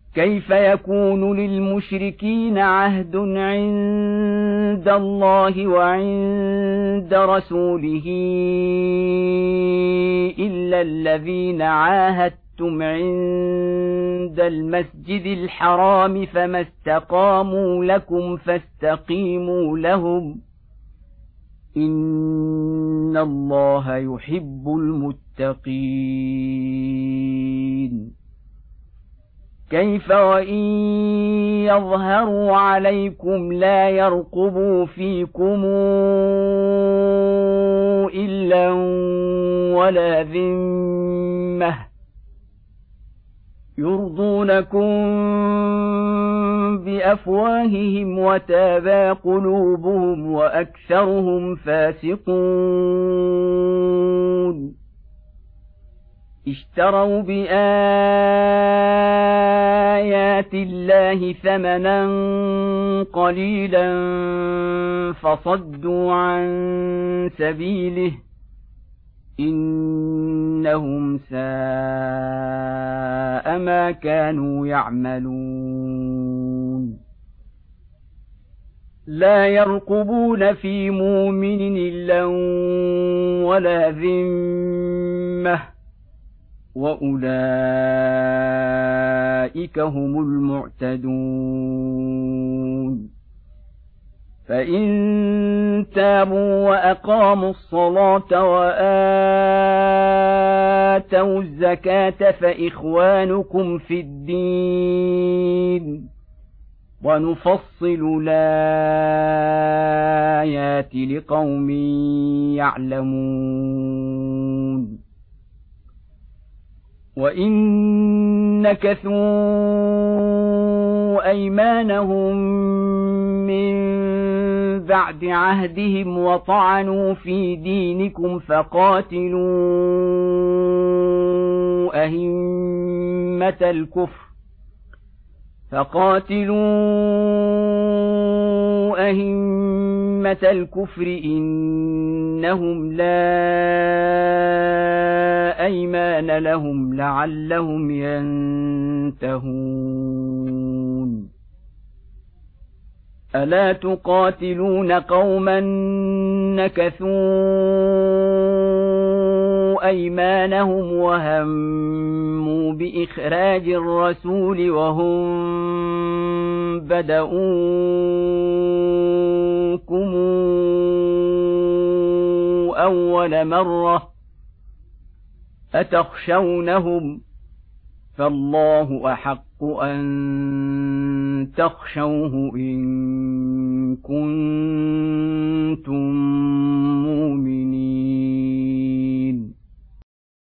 كيف يكون للمشركين عهد عند الله وعند رسوله إلا الذين عاهدتم عند المسجد الحرام فما استقاموا لكم فاستقيموا لهم إن الله يحب المتقين. كيف وإن يظهروا عليكم لا يرقبوا فيكم إلا ولا ذمة يرضونكم بأفواههم وتابى قلوبهم وأكثرهم فاسقون. اشتروا بآيات الله ثمنا قليلا فصدوا عن سبيله إنهم ساء ما كانوا يعملون. لا يرقبون في مؤمن إلا ولا ذمة وأولئك هم المعتدون. فإن تابوا وأقاموا الصلاة وآتوا الزكاة فإخوانكم في الدين ونفصل الآيات لقوم يعلمون. وإن نكثوا أيمانهم من بعد عهدهم وطعنوا في دينكم فقاتلوا أئمة الكفر إنهم لا أيمان لهم لعلهم ينتهون. ألا تقاتلون قوما نكثوا أيمانهم وهموا بإخراج الرسول وهم بدؤوكم أول مرة أتخشونهم فالله أحق أن تخشوه إن كنتم